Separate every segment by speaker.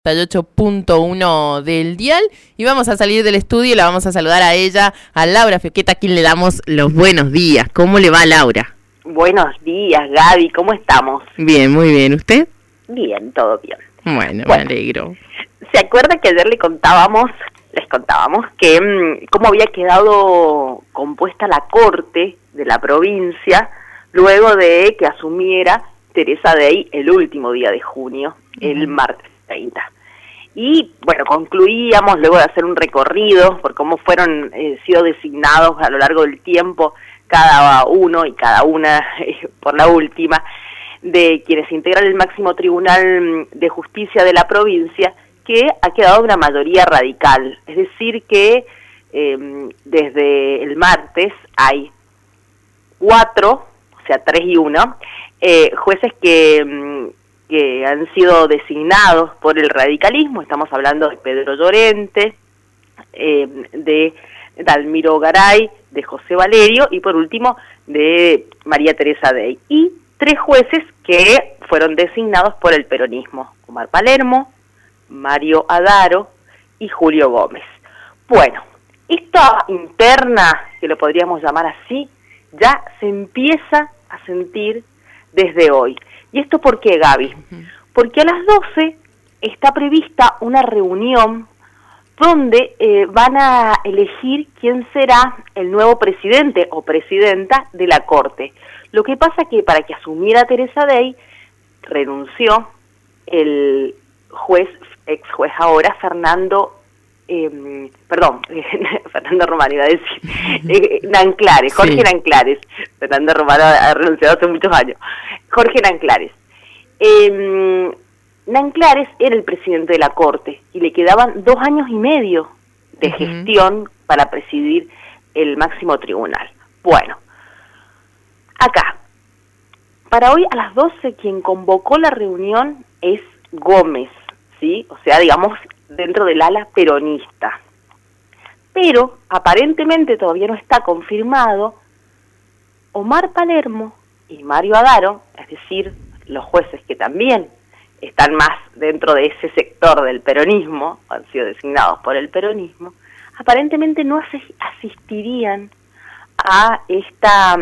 Speaker 1: 8.1 del dial y vamos a salir del estudio y la vamos a saludar a ella, a Laura Fioqueta, a quien le damos los buenos días. ¿Cómo le va, Laura?
Speaker 2: Buenos días, Gaby, ¿cómo estamos?
Speaker 1: Bien, muy bien. ¿Usted?
Speaker 2: Bien, todo bien.
Speaker 1: Bueno, me alegro.
Speaker 2: ¿Se acuerda que ayer les contábamos que cómo había quedado compuesta la corte de la provincia luego de que asumiera Teresa Dey el último día de junio, el martes 30? Y bueno, concluíamos luego de hacer un recorrido por cómo fueron sido designados a lo largo del tiempo cada uno y cada una por la última de quienes integran el máximo tribunal de justicia de la provincia, que ha quedado una mayoría radical, es decir que desde el martes hay 4, o sea 3 y 1 jueces que han sido designados por el radicalismo. Estamos hablando de Pedro Llorente, de Dalmiro Garay, de José Valerio y por último de María Teresa Dey. Y 3 jueces que fueron designados por el peronismo: Omar Palermo, Mario Adaro y Julio Gómez. Bueno, esta interna, que lo podríamos llamar así, ya se empieza a sentir desde hoy. ¿Y esto por qué, Gaby? Porque a las 12 está prevista una reunión donde van a elegir quién será el nuevo presidente o presidenta de la Corte. Lo que pasa que para que asumiera Teresa Dey renunció el ex juez ahora Fernando Román, iba a decir, Nanclares, Jorge sí. Nanclares. Fernando Román ha renunciado hace muchos años. Jorge Nanclares. Nanclares era el presidente de la Corte y le quedaban 2 años y medio de gestión para presidir el máximo tribunal. Bueno, acá, para hoy a las 12 quien convocó la reunión es Gómez, ¿sí? O sea, digamos, dentro del ala peronista. Pero, aparentemente todavía no está confirmado, Omar Palermo y Mario Adaro, es decir, los jueces que también están más dentro de ese sector del peronismo, han sido designados por el peronismo, aparentemente no asistirían a esta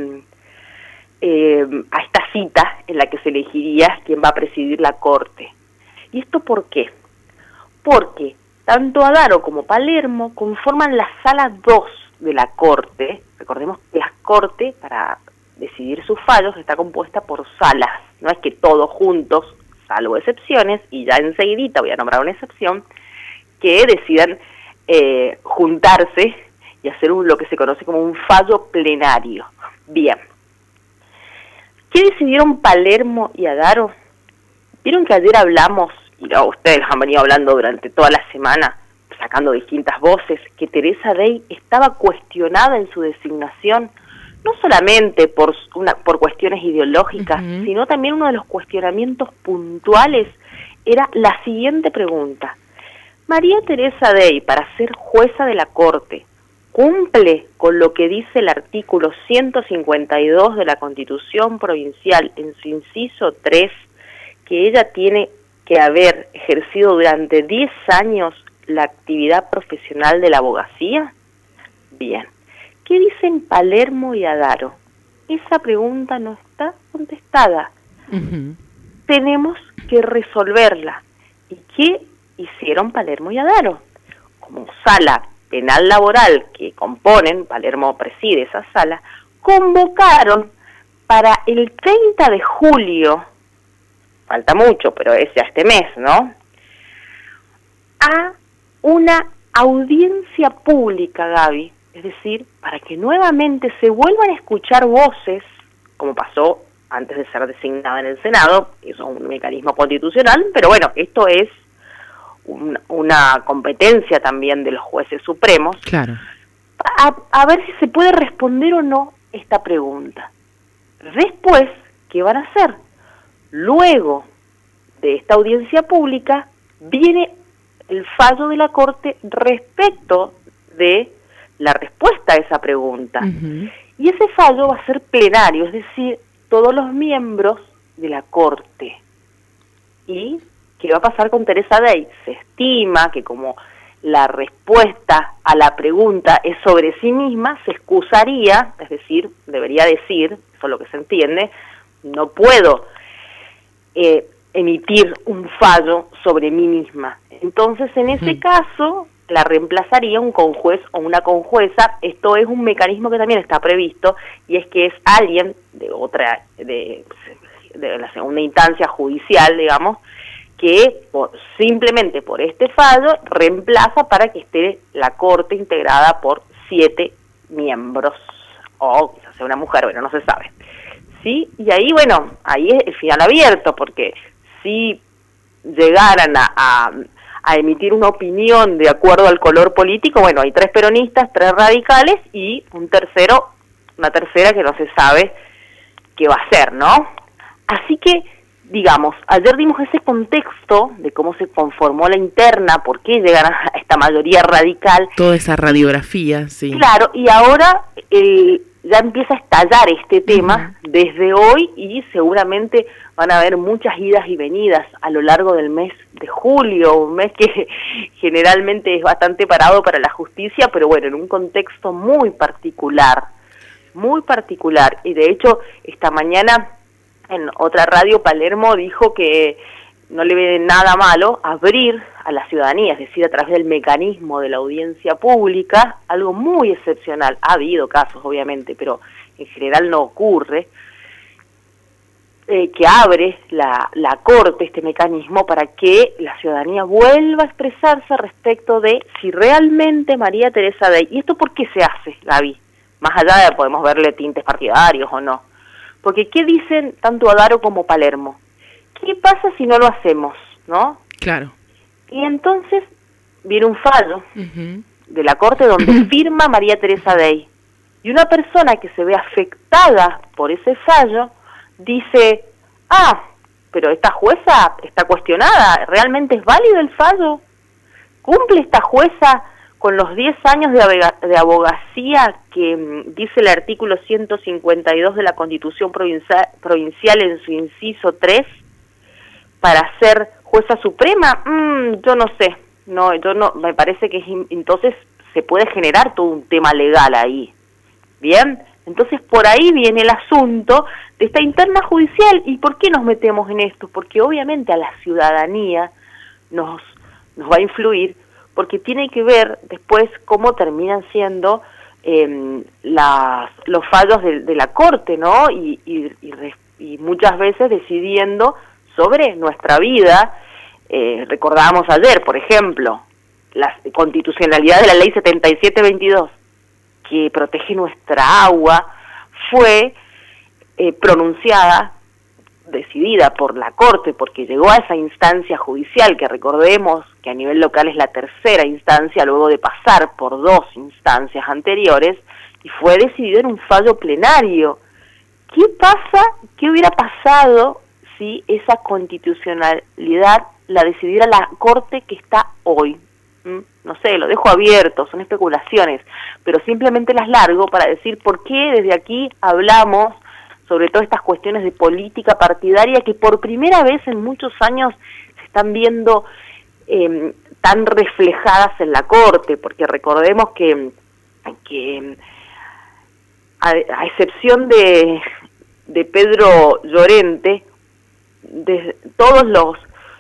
Speaker 2: cita en la que se elegiría quién va a presidir la Corte. ¿Y esto por qué? Porque tanto Adaro como Palermo conforman la sala 2 de la Corte. Recordemos que la Corte, para decidir sus fallos, está compuesta por salas. No es que todos juntos, salvo excepciones, y ya enseguidita voy a nombrar una excepción, que decidan juntarse y hacer lo que se conoce como un fallo plenario. Bien. ¿Qué decidieron Palermo y Adaro? Vieron que ayer hablamos, y ustedes han venido hablando durante toda la semana, sacando distintas voces, que Teresa Dey estaba cuestionada en su designación, no solamente por cuestiones ideológicas, sino también uno de los cuestionamientos puntuales era la siguiente pregunta: María Teresa Dey, para ser jueza de la Corte, ¿cumple con lo que dice el artículo 152 de la Constitución Provincial en su inciso 3, que ella tiene que haber ejercido durante 10 años la actividad profesional de la abogacía? Bien. ¿Qué dicen Palermo y Adaro? Esa pregunta no está contestada. Tenemos que resolverla. ¿Y qué hicieron Palermo y Adaro? Como sala penal laboral que componen, Palermo preside esa sala, convocaron para el 30 de julio, falta mucho, pero es ya este mes, ¿no?, a una audiencia pública, Gaby. Es decir, para que nuevamente se vuelvan a escuchar voces, como pasó antes de ser designada en el Senado. Eso es un mecanismo constitucional, pero bueno, esto es una competencia también de los jueces supremos.
Speaker 1: Claro.
Speaker 2: A ver si se puede responder o no esta pregunta. Después, ¿qué van a hacer? Luego de esta audiencia pública, viene el fallo de la Corte respecto de la respuesta a esa pregunta. Y ese fallo va a ser plenario, es decir, todos los miembros de la Corte. ¿Y ¿qué va a pasar con Teresa Day? Se estima que como la respuesta a la pregunta es sobre sí misma, se excusaría, es decir, debería decir, eso es lo que se entiende, no puedo emitir un fallo sobre mí misma. Entonces, en ese caso, la reemplazaría un conjuez o una conjueza. Esto es un mecanismo que también está previsto, y es que es alguien de la segunda instancia judicial, digamos, que simplemente por este fallo reemplaza para que esté la Corte integrada por 7 miembros, o quizás sea una mujer, bueno, no se sabe. ¿Sí? Y ahí, bueno, ahí es el final abierto, porque si llegaran a emitir una opinión de acuerdo al color político, bueno, hay 3 peronistas, 3 radicales y una tercera que no se sabe qué va a ser, ¿no? Así que, digamos, ayer dimos ese contexto de cómo se conformó la interna, por qué llegan a esta mayoría radical.
Speaker 1: Toda esa radiografía, sí.
Speaker 2: Claro, y ahora ya empieza a estallar este tema desde hoy, y seguramente van a haber muchas idas y venidas a lo largo del mes de julio, un mes que generalmente es bastante parado para la justicia, pero bueno, en un contexto muy particular, y de hecho esta mañana en otra radio Palermo dijo que no le ve nada malo abrir a la ciudadanía, es decir, a través del mecanismo de la audiencia pública, algo muy excepcional. Ha habido casos, obviamente, pero en general no ocurre, que abre la Corte este mecanismo para que la ciudadanía vuelva a expresarse respecto de si realmente María Teresa Day, ¿y esto por qué se hace, Gaby? Más allá de podemos verle tintes partidarios o no. Porque ¿qué dicen tanto Adaro como Palermo? ¿Qué pasa si no lo hacemos, no?
Speaker 1: Claro.
Speaker 2: Y entonces viene un fallo de la Corte donde firma María Teresa Day. Y una persona que se ve afectada por ese fallo dice, pero esta jueza está cuestionada, ¿realmente es válido el fallo? ¿Cumple esta jueza con los 10 años de abogacía que dice el artículo 152 de la Constitución Provincial en su inciso 3 para ser jueza suprema? Yo no sé, me parece que entonces se puede generar todo un tema legal ahí. Bien, entonces por ahí viene el asunto de esta interna judicial. ¿Y por qué nos metemos en esto? Porque obviamente a la ciudadanía nos va a influir, porque tiene que ver después cómo terminan siendo los fallos de la Corte, ¿no? Y muchas veces decidiendo sobre nuestra vida. Recordábamos ayer, por ejemplo, la constitucionalidad de la Ley 7722, que protege nuestra agua, fue decidida por la Corte, porque llegó a esa instancia judicial, que recordemos que a nivel local es la tercera instancia, luego de pasar por 2 instancias anteriores, y fue decidido en un fallo plenario. ¿Qué hubiera pasado si esa constitucionalidad la decidiera la Corte que está hoy? No sé, lo dejo abierto, son especulaciones, pero simplemente las largo para decir por qué desde aquí hablamos sobre todas estas cuestiones de política partidaria que por primera vez en muchos años se están viendo tan reflejadas en la Corte, porque recordemos que a excepción de Pedro Llorente, de todos los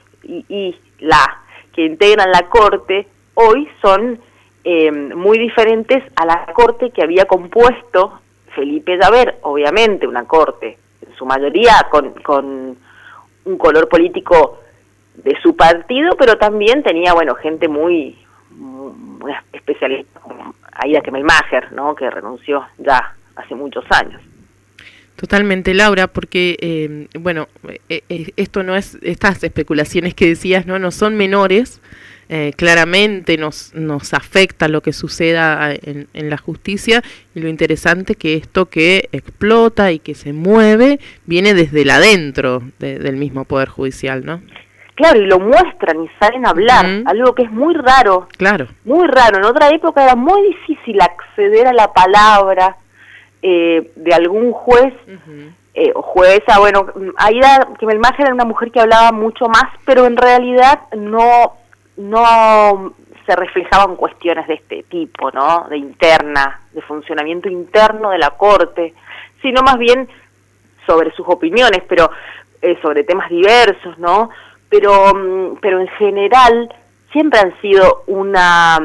Speaker 2: que integran la Corte hoy son muy diferentes a la Corte que había compuesto Felipe Llaver, obviamente una Corte en su mayoría con un color político de su partido, pero también tenía, gente muy especialista, como Aida Kemelmacher, ¿no? Que renunció ya hace muchos años.
Speaker 1: Totalmente, Laura, porque esto no es, estas especulaciones que decías no son menores. Claramente nos afecta lo que suceda en la justicia, y lo interesante que esto que explota y que se mueve viene desde el adentro del mismo Poder Judicial, ¿no?
Speaker 2: Claro, y lo muestran y salen a hablar, algo que es muy raro.
Speaker 1: Claro.
Speaker 2: Muy raro. En otra época era muy difícil acceder a la palabra de algún juez o jueza, bueno, Aida Kemelmacher era una mujer que hablaba mucho más, pero en realidad no se reflejaban cuestiones de este tipo, ¿no? De funcionamiento interno de la Corte, sino más bien sobre sus opiniones, pero sobre temas diversos, ¿no? Pero en general siempre han sido un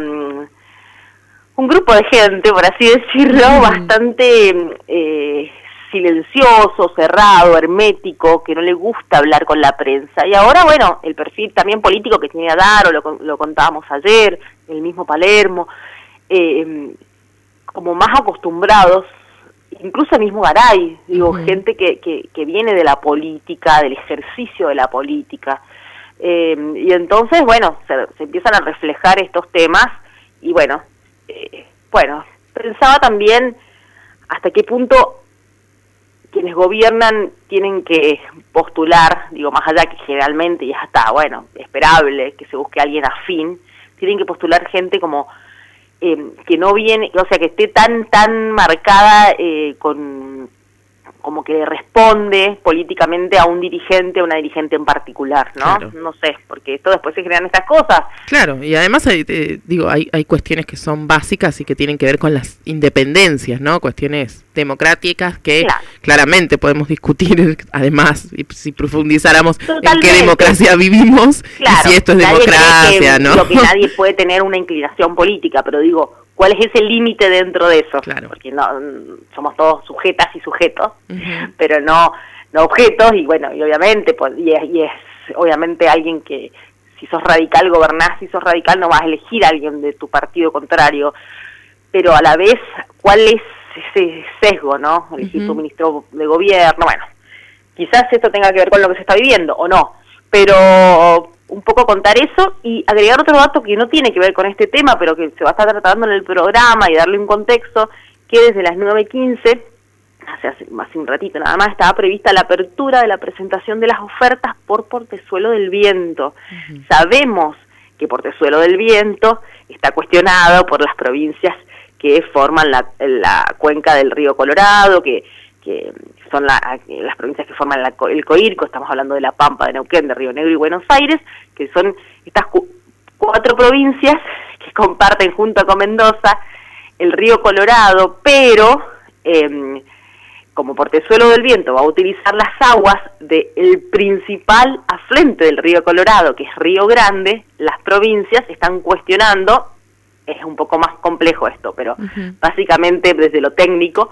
Speaker 2: grupo de gente, por así decirlo, bastante silencioso, cerrado, hermético, que no le gusta hablar con la prensa. Y ahora, bueno, el perfil también político que tiene Adaro, lo contábamos ayer, el mismo Palermo, como más acostumbrados, incluso el mismo Garay, digo, gente que viene de la política, del ejercicio de la política. Y entonces, bueno, se empiezan a reflejar estos temas y bueno, pensaba también hasta qué punto quienes gobiernan tienen que postular, digo, más allá que generalmente ya está, bueno, esperable que se busque alguien afín, tienen que postular gente como que no viene, o sea, que esté tan marcada como que responde políticamente a un dirigente, a una dirigente en particular, ¿no?
Speaker 1: Claro.
Speaker 2: No sé, porque esto después se generan estas cosas.
Speaker 1: Claro, y además hay cuestiones que son básicas y que tienen que ver con las independencias, ¿no? Cuestiones democráticas que claramente podemos discutir, además, si profundizáramos en qué democracia vivimos, y si esto es democracia, ¿no?
Speaker 2: Que nadie puede tener una inclinación política, pero digo, ¿cuál es ese límite dentro de eso?
Speaker 1: Claro.
Speaker 2: Porque no somos todos sujetas y sujetos, pero no objetos, y bueno, y obviamente, y es obviamente alguien que, si sos radical, gobernás, si sos radical no vas a elegir a alguien de tu partido contrario, pero a la vez, ¿cuál es ese sesgo, no? Elegir tu ministro de gobierno, bueno, quizás esto tenga que ver con lo que se está viviendo, o no, pero un poco contar eso y agregar otro dato que no tiene que ver con este tema, pero que se va a estar tratando en el programa y darle un contexto, que desde las 9:15, hace un ratito nada más, estaba prevista la apertura de la presentación de las ofertas por Portezuelo del Viento. Sabemos que Portezuelo del Viento está cuestionado por las provincias que forman la cuenca del río Colorado, que son las provincias que forman el Coirco, estamos hablando de La Pampa, de Neuquén, de Río Negro y Buenos Aires, que son estas 4 provincias que comparten junto con Mendoza el río Colorado, pero como Portezuelo del Viento va a utilizar las aguas del principal afluente del río Colorado, que es Río Grande, las provincias están cuestionando, es un poco más complejo esto, pero básicamente desde lo técnico,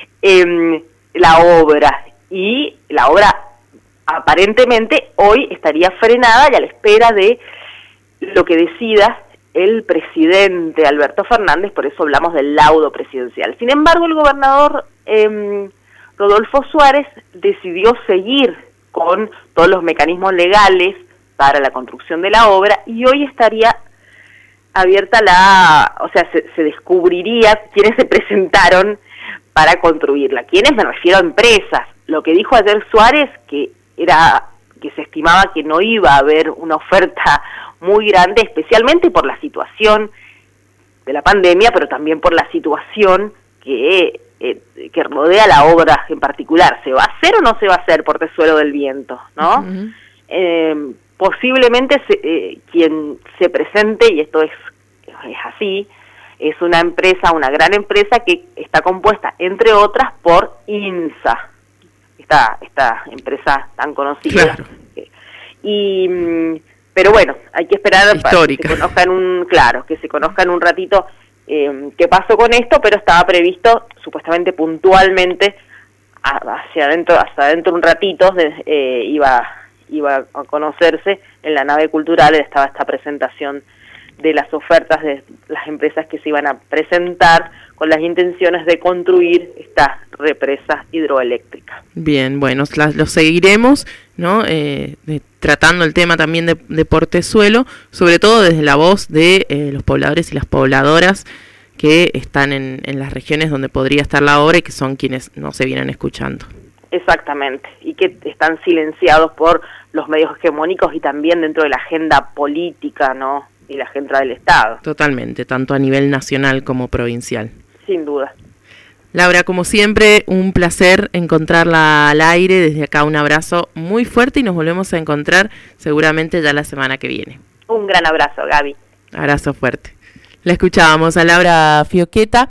Speaker 2: la obra, y la obra aparentemente hoy estaría frenada y a la espera de lo que decida el presidente Alberto Fernández, por eso hablamos del laudo presidencial. Sin embargo, el gobernador Rodolfo Suárez decidió seguir con todos los mecanismos legales para la construcción de la obra y hoy estaría abierta se descubriría quiénes se presentaron para construirla. ¿Quiénes? Me refiero a empresas. Lo que dijo ayer Suárez, que se estimaba que no iba a haber una oferta muy grande, especialmente por la situación de la pandemia, pero también por la situación que rodea la obra en particular. ¿Se va a hacer o no se va a hacer Portezuelo del Viento? ¿No? Posiblemente quien se presente, y esto es así, es una empresa, una gran empresa que está compuesta, entre otras, por INSA, esta empresa tan conocida.
Speaker 1: Claro.
Speaker 2: Pero bueno, hay que esperar
Speaker 1: histórica,
Speaker 2: para que se conozcan un ratito qué pasó con esto, pero estaba previsto supuestamente puntualmente hasta dentro de un ratito iba a conocerse en la nave cultural, estaba esta presentación de las ofertas de las empresas que se iban a presentar con las intenciones de construir esta represa hidroeléctrica.
Speaker 1: Bien, bueno, lo seguiremos, ¿no? Tratando el tema también de Portezuelo, sobre todo desde la voz de los pobladores y las pobladoras que están en las regiones donde podría estar la obra y que son quienes no se vienen escuchando.
Speaker 2: Exactamente, y que están silenciados por los medios hegemónicos y también dentro de la agenda política, ¿no? Y la agenda del Estado.
Speaker 1: Totalmente, tanto a nivel nacional como provincial.
Speaker 2: Sin duda.
Speaker 1: Laura, como siempre, un placer encontrarla al aire. Desde acá un abrazo muy fuerte y nos volvemos a encontrar seguramente ya la semana que viene.
Speaker 2: Un gran abrazo, Gaby.
Speaker 1: Abrazo fuerte. La escuchábamos a Laura Fioqueta.